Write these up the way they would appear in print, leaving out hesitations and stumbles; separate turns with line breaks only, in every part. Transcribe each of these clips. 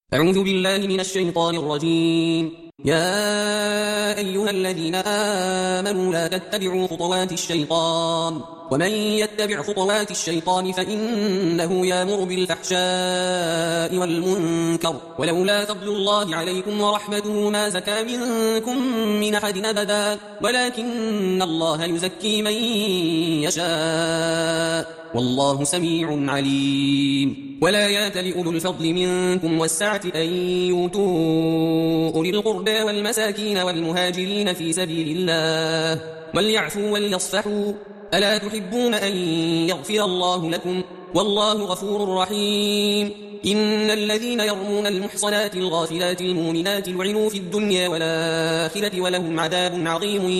أعوذ بالله من الشيطان الرجيم. يا أيها الذين آمنوا لا تتبعوا خطوات الشيطان ومن يتبع خطوات الشيطان فإنه يأمر بالفحشاء والمنكر ولولا فضل الله عليكم ورحمته ما زكى منكم من أحد أبدا ولكن الله يزكي من يشاء والله سميع عليم. ولا يأتل أولو الفضل منكم والسعة أن يؤتوا أولي القربى والمساكين والمهاجرين في سبيل الله وليعفوا وليصفحوا ألا تحبون أن يغفر الله لكم والله غفور رحيم. إن الذين يرمون المحصنات الغافلات المؤمنات لعنوا في الدنيا والآخرة ولهم عذاب عظيم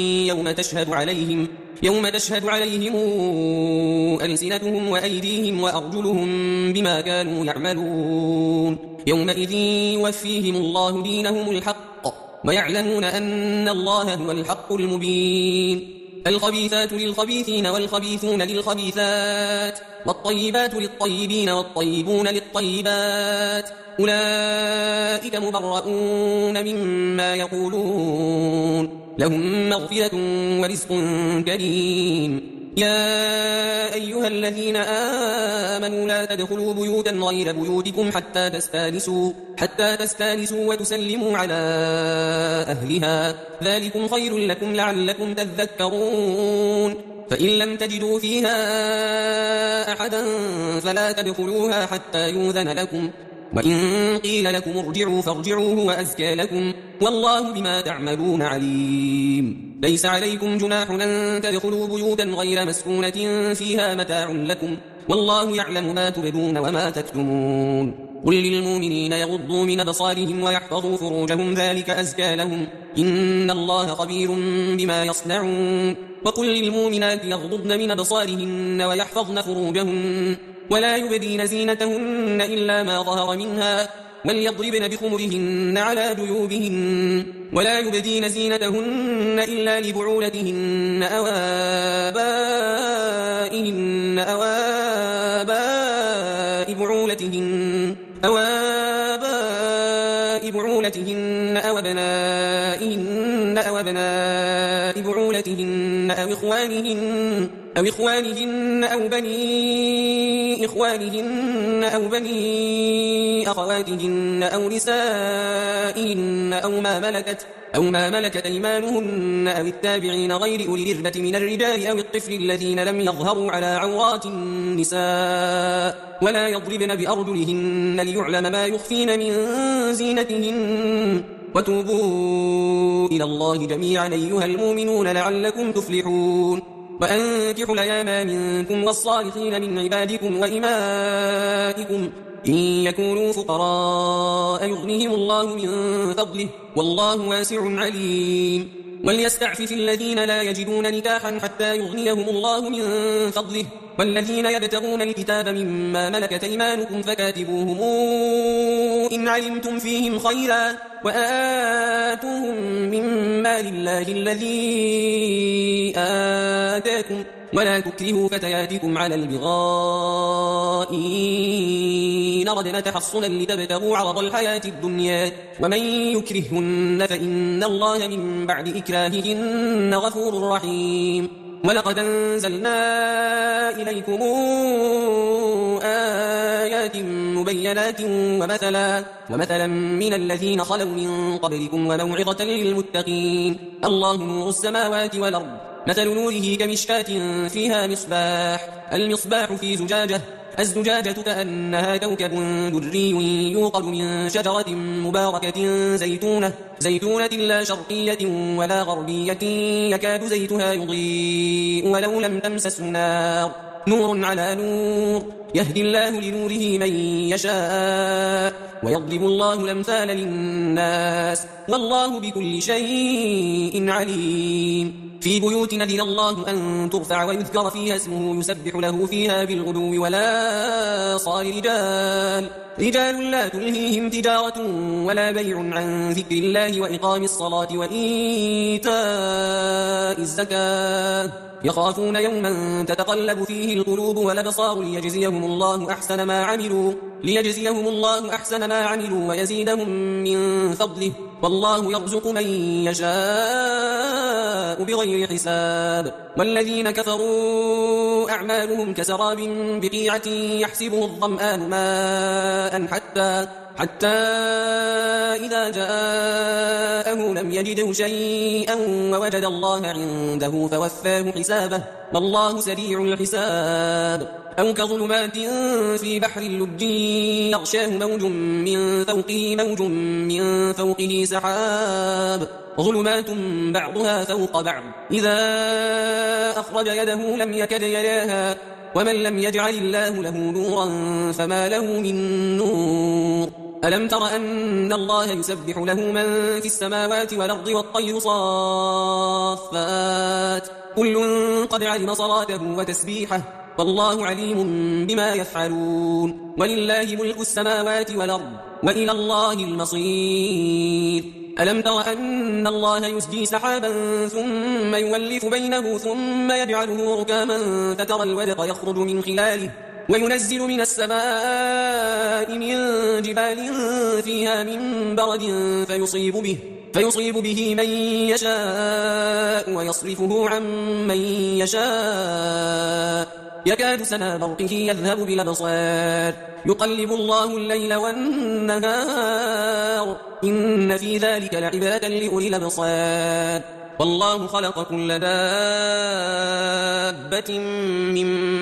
يوم تشهد عليهم ألسنتهم وأيديهم وأرجلهم بما كانوا يعملون يومئذ يوفيهم الله دينهم الحق ويعلمون أن الله هو الحق المبين. الخبيثات للخبيثين والخبيثون للخبيثات والطيبات للطيبين والطيبون للطيبات أولئك مبرؤون مما يقولون لهم مغفرة ورزق كريم. يا أيها الذين آمنوا لا تدخلوا بيوتا غير بيوتكم حتى تستانسوا وتسلموا على أهلها ذلكم خير لكم لعلكم تذكرون. فإن لم تجدوا فيها أحدا فلا تدخلوها حتى يؤذن لكم وإن قيل لكم ارجعوا فارجعوا هو أزكى لكم والله بما تعملون عليم. ليس عليكم جناح أن تدخلوا بيوتا غير مسكونة فيها متاع لكم والله يعلم ما تبدون وما تكتمون. قل للمؤمنين يغضوا من أبصارهم ويحفظوا فروجهم ذلك أزكى لهم إن الله خبير بما يصنعون. وقل للمؤمنات يغضضن من أبصارهن ويحفظن فروجهن ولا يبدين زينتهن إلا ما ظهر منها وليضربن بخمرهن على جيوبهن ولا يبدين زينتهن إلا لبعولتهن أو آبائهن أو آباء بعولتهن أو أبنائهن أو أبناء بعولتهن أو إخوانهن أو بني إخوانهن أو بني أخواتهن أو نسائهن أو ما ملكت أيمانهن أو التابعين غير أولي الإربة من الرجال أو الطفل الذين لم يظهروا على عورات النساء ولا يضربن بأرجلهن ليعلم ما يخفين من زينتهن وتوبوا إلى الله جميعا أيها المؤمنون لعلكم تفلحون. وأنكحوا الأيام منكم والصالحين من عبادكم وإمائكم إن يكونوا فقراء يغنيهم الله من فضله والله واسع عليم. وليستعفف الذين لا يجدون نكاحا حتى يغنيهم الله من فضله والذين يبتغون الكتاب مما ملكت أيمانكم فكاتبوهم إن علمتم فيهم خيرا وآتوهم مما لله الذي آتاكم ولا تكرهوا فتياتكم على البغاء إن أردنا تحصنا لتبتغوا عرض الحياة الدنيا ومن يكرهن فإن الله من بعد إكراههن غفور رحيم. ولقد أنزلنا إليكم آيات مبينات ومثلا من الذين خلوا من قبلكم وموعظة للمتقين. الله نور السماوات والأرض مثل نوره كمشكاة فيها المصباح في زجاجة الزجاجة كأنها كوكب دري يوقد من شجرة مباركة زيتونة لا شرقية ولا غربية يكاد زيتها يضيء ولو لم تمسسه نور على نور يهدي الله لنوره من يشاء ويضرب الله الأمثال للناس والله بكل شيء عليم. في بيوت أذن الله أن ترفع ويذكر فيها اسمه يسبح له فيها بالغدو ولا صال رجال لا تلهيهم تجارة ولا بيع عن ذكر الله وإقام الصلاة وإيتاء الزكاة يخافون يوما تتقلب فيه القلوب والأبصار ليجزيهم الله أحسن ما عملوا ويزيدهم من فضله والله يرزق من يشاء بغير حساب. والذين كفروا أعمالهم كسراب بقيعة يحسبه الظمآن ماء حتى إذا جاءه لم يجده شيئا ووجد الله عنده فوفاه حسابه والله سريع الحساب. أو كظلمات في بحر اللج يغشاه موج من فوقه موج من فوقه سحاب ظلمات بعضها فوق بعض إذا أخرج يده لم يكد يراها ومن لم يجعل الله له نورا فما له من نور. ألم تر أن الله يسبح له من في السماوات والأرض والطير صافات كل قد علم صلاته وتسبيحه والله عليم بما يفعلون. ولله ملك السماوات والأرض وإلى الله المصير. ألم تر أن الله يسجي سحابا ثم يولف بينه ثم يجعله ركاما فترى الودق يخرج من خلاله وينزل من السماء من جبال فيها من برد فيصيب به من يشاء ويصرفه عن من يشاء يكاد سنا برقه يذهب بالأبصار يقلب الله الليل والنهار إن في ذلك لعبرة لأولي الأبصار. والله خلق كل دابة من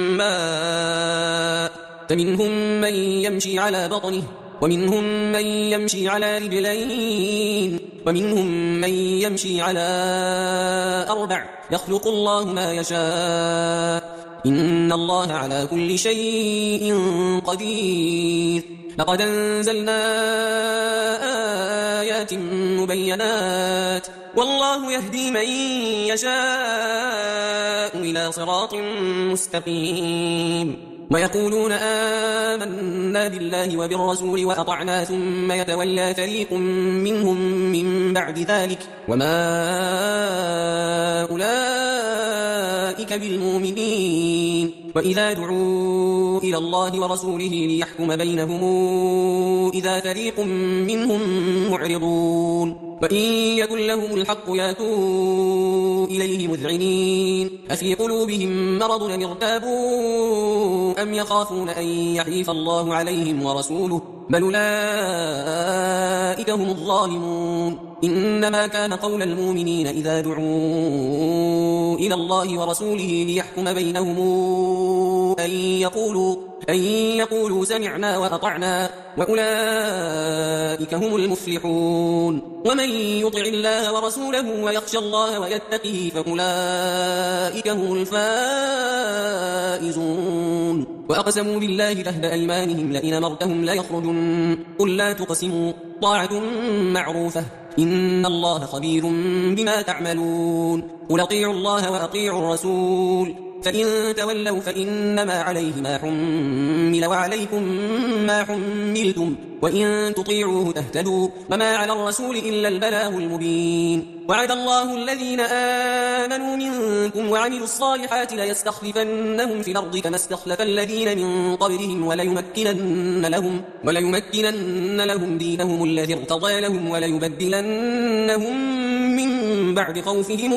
ماء فمنهم من يمشي على بطنه ومنهم من يمشي على رجلين ومنهم من يمشي على 4 يخلق الله ما يشاء إن الله على كل شيء قدير. لقد أنزلنا آيات مبينات والله يهدي من يشاء إلى صراط مستقيم. ويقولون آمنا بالله وبالرسول وأطعنا ثم يتولى فريق منهم من بعد ذلك وما أولئك بالمؤمنين. وإذا دعوا إلى الله ورسوله ليحكم بينهم إذا فريق منهم معرضون. وإن يكن لهم الحق ياتوا إليه مذعنين أفي قلوبهم مرض أم ارتابوا أم يخافون أن يحيف الله عليهم ورسوله بل أولئك هم الظالمون. إنما كان قول المؤمنين إذا دعوا إلى الله ورسوله ليحكم بينهم أن يقولوا سمعنا وأطعنا وأولئك هم المفلحون. ومن يطع الله ورسوله ويخشى الله ويتقه فأولئك هم الفائزون. وأقسموا بالله جهد أيمانهم لئن أمرتهم ليخرجن قل لا تقسموا طاعة معروفة إن الله خبير بما تعملون. قل أطيعوا الله وأطيعوا الرسول فإن تولوا فإنما عليه ما حمل وعليكم ما حملتم وإن تطيعوه تهتدوا وما على الرسول إلا البلاغ المبين. وعد الله الذين آمنوا منكم وعملوا الصالحات ليستخلفنهم في الأرض كما استخلف الذين من قبلهم وليمكنن لهم دينهم الذي ارتضى لهم وليبدلنهم من بعد خوفهم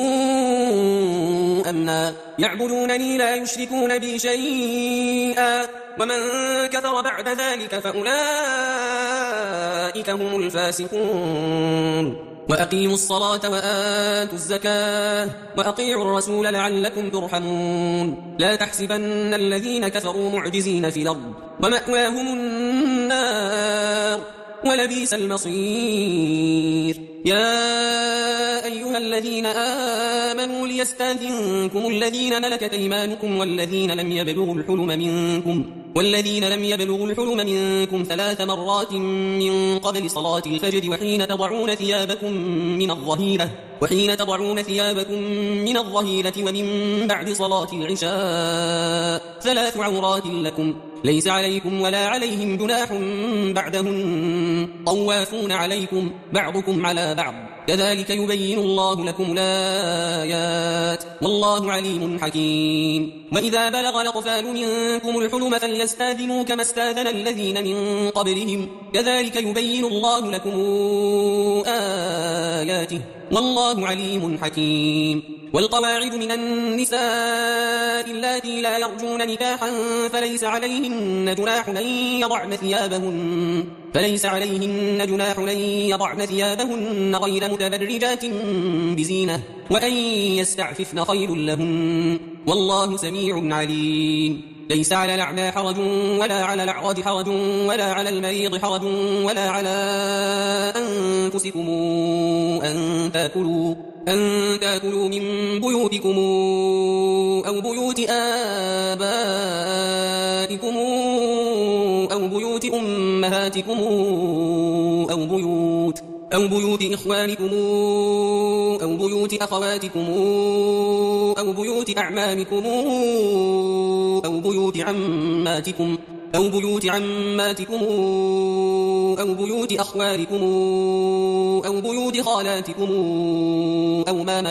أمنا يعبدونني لا يشركون بي شيئا ومن كفر بعد ذلك فأولئك هم الفاسقون. وأقيموا الصلاة وآتوا الزكاة وأطيعوا الرسول لعلكم ترحمون. لا تحسبن الذين كفروا معجزين في الأرض ومأواهم النار ولبئس المصير. يا أيها الذين آمنوا ليستأذنكم الذين ملكت أيمانكم والذين لم يبلغوا الحلم منكم 3 مرات من قبل صلاة الفجر وحين تضعون ثيابكم من الظهيرة ومن بعد صلاة العشاء 3 عورات لكم ليس عليكم ولا عليهم جناح بعدهن طوافون عليكم بعضكم على بعض كذلك يبين الله لكم الآيات والله عليم حكيم. وإذا بلغ الأطفال منكم الحلم فليستاذنوا كما استاذن الذين من قبلهم كذلك يبين الله لكم آياته والله عليم حكيم. والقواعد من النساء اللاتي لا يرجون نكاحا فليس عليهن جناح أن يضعن ثيابهن غير متبرجات بزينة وأن يستعففن خير لهن والله سميع عليم. ليس على الأعمى حرج ولا على الأعرج حرج ولا على المريض حرج ولا على أنفسكم أن تأكلوا من بيوتكم أو بيوت آبائكم أو بيوت أمهاتكم أو بيوت إخوانكم أو بيوت أخواتكم أو بيوت أعمامكم أو بيوت عماتكم أو بيوت أخوالكم أو بيوت خالاتكم أو ما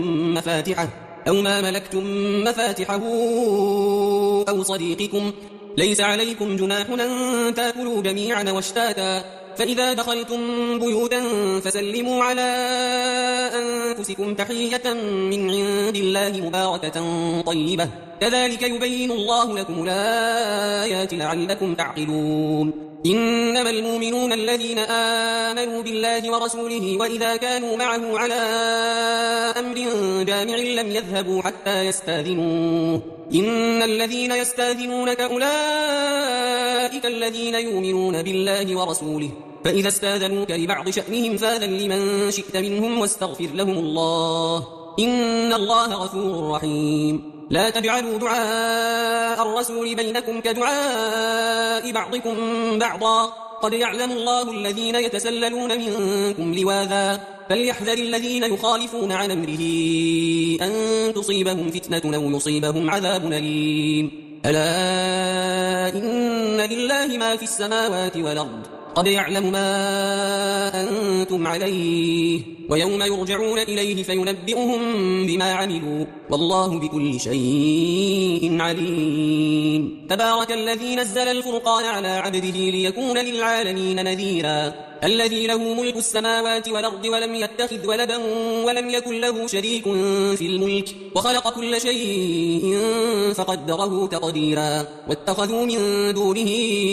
ملكتم مفاتحه أو صديقكم ليس عليكم جناح أن تأكلوا جميعا واشتاتا فإذا دخلتم بيوتا فسلموا على أنفسكم تحية من عند الله مباركة طيبة كذلك يبين الله لكم الآيات لعلكم تعقلون. إنما المؤمنون الذين آمنوا بالله ورسوله وإذا كانوا معه على أمر جامع لم يذهبوا حتى يستاذنوه إن الذين يستاذنونك أولئك الذين يؤمنون بالله ورسوله فإذا استاذنوك لبعض شأنهم فاذن لمن شئت منهم واستغفر لهم الله إن الله غفور رحيم. لا تجعلوا دعاء الرسول بينكم كدعاء بعضكم بعضا قد يعلم الله الذين يتسللون منكم لواذا فليحذر الذين يخالفون عن أمره أن تصيبهم فتنة أو يصيبهم عذاب أليم. ألا إن لله ما في السماوات والأرض قد يعلم ما أنتم عليه ويوم يرجعون إليه فينبئهم بما عملوا والله بكل شيء عليم. تبارك الذي نزل الفرقان على عبده ليكون للعالمين نذيرا الذي له ملك السماوات والأرض ولم يتخذ ولدا ولم يكن له شريك في الملك وخلق كل شيء فقدره تقديرا واتخذوا من دونه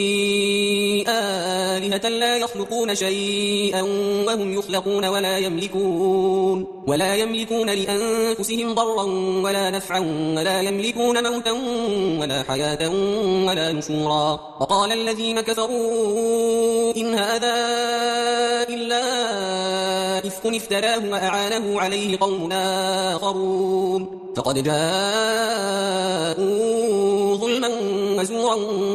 آلهة لا يخلقون شيئا وهم يخلقون ولا يملكون لأنفسهم ضرا ولا نفعا ولا يملكون موتا ولا حياة ولا نشورا. وقال الذين كفروا إن هذا إلا إفك افتراه وأعانه عليه قوم آخرون فقد جاءوا ظلما وزورا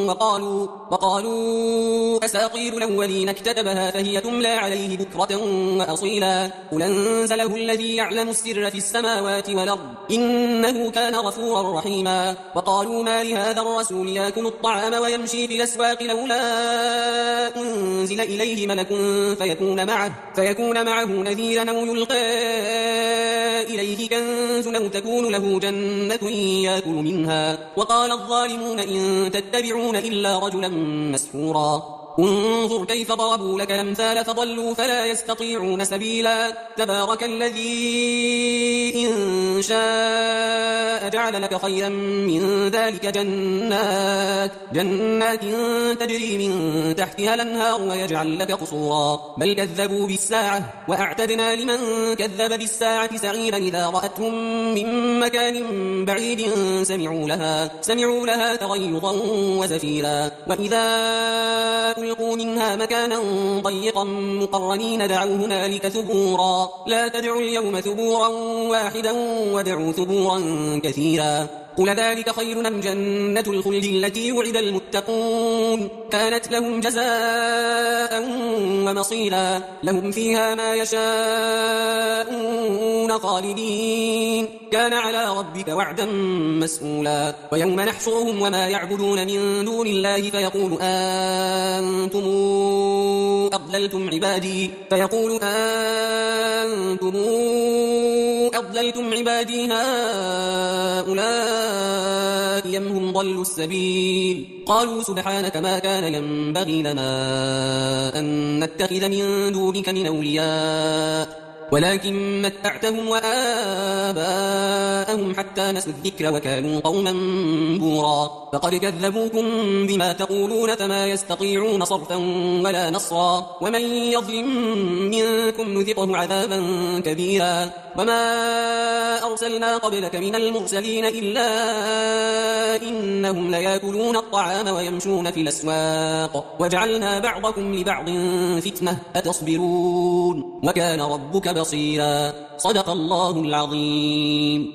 وقالوا أساطير الأولين اكتتبها فهي تملى عليه بكرة وأصيلا قل أنزله الذي يعلم السر في السماوات والأرض إنه كان غفورا رحيما. وقالوا ما لهذا الرسول يأكل الطعام ويمشي في الأسواق لولا أنزل إليه ملك فيكون معه نذيرا أو يلقى إليه كنز أو تكون له جنة يأكل منها. وقال الظالمون إن تتبعون إلا رجلا مسحورا انظر كيف ضربوا لك الأمثال فضلوا فلا يستطيعون سبيلا. تبارك الذي إن شاء جعل لك خيرا من ذلك جنات تجري من تحتها الأنهار ويجعل لك قصورا بل كذبوا بالساعة وأعتدنا لمن كذب بالساعة سعيرا إذا رأتهم من مكان بعيد سمعوا لها تغيظا وزفيرا وإذا ألقوا منها مكانا ضيقا مقرنين دعوا هنالك ثبورا لا تدعوا اليوم ثبورا واحدا ودعوا ثبورا كثيرا. قل ذلك خير أم جنة الخلد التي وعد المتقون كانت لهم جزاء ومصيرا لهم فيها ما يشاءون خالدين كان على ربك وعدا مسئولا. ويوم نحشرهم وما يعبدون من دون الله فيقول أنتم أضللتم عبادي فيقول أنتم أضللتم عبادي هؤلاء أم هم ضلوا السبيل قالوا سبحانك ما كان ينبغي لنا أن نتخذ من دونك من أولياء ولكن متعتهم وآباءهم حتى نسوا الذكر وكانوا قوما بورا فقد كذبوكم بما تقولون فما يستطيعون صرفا ولا نصرا ومن يظلم منكم نذقه عذابا كبيرا وما أرسلنا قبلك من المرسلين إلا إنهم ليأكلون الطعام ويمشون في الأسواق وجعلنا بعضكم لبعض فتنة أتصبرون وكان ربك بصيرا صدق الله العظيم.